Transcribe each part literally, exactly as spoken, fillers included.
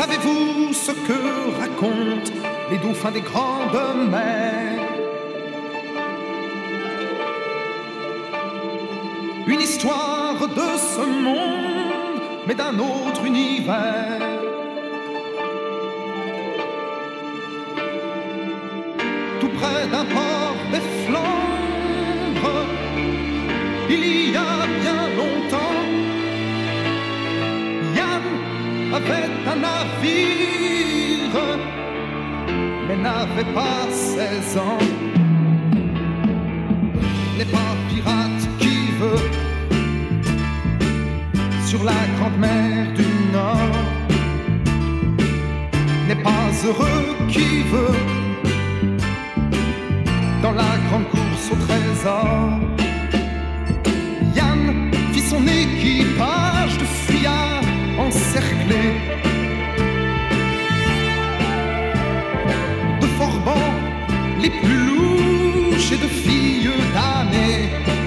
Savez-vous ce que racontent les dauphins des grandes mers? Une histoire de ce monde, mais d'un autre univers. Tout près d'un port des Flandres, il y a bien longtemps, Yann avait un navire, mais n'avait pas seize ans. N'est pas pirate qui veut sur la grande mer du Nord, n'est pas heureux qui veut dans la grande course au trésor. Yann fit son équipage de fuyards encerclés, de forbans les plus louches et de filles damnées.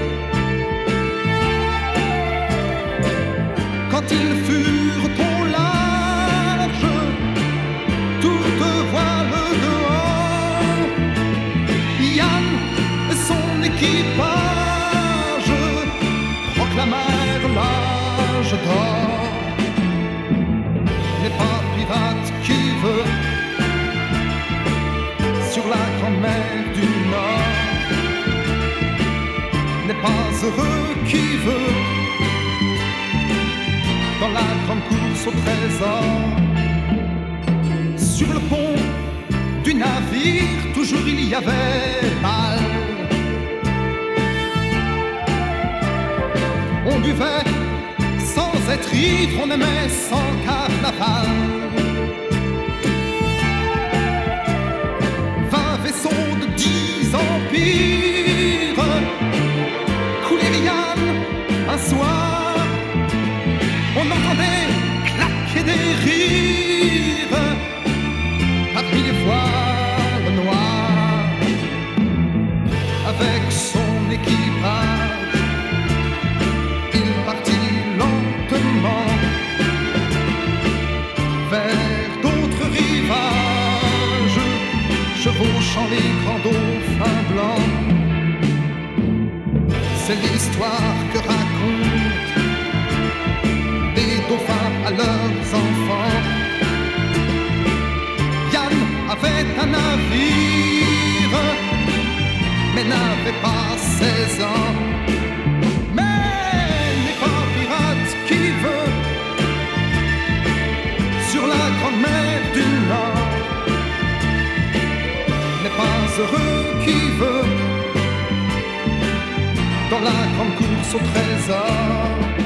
Quand ils furent au large, toutes voiles dehors, Yann et son équipage proclamèrent l'âge d'or. N'est pas pirate qui veut sur la grande mer du Nord, n'est pas heureux qui veut dans la grande course au trésor. Sur le pont du navire, toujours il y avait bal. On buvait sans être ivre, on aimait sans carnaval. Vingt vaisseaux de dix empires coulèrent Yann un soir. On entendait claquer des rires parmi les voiles noires. Avec son équipage, il partit lentement vers d'autres rivages, chevauchant les grands dauphins blancs. C'est l'histoire que raconte des dauphins à leurs enfants. Yann avait un navire, mais n'avait pas seize ans. Mais n'est pas pirate qui veut sur la grande mer du Nord, n'est pas heureux qui veut dans la grande course au trésor.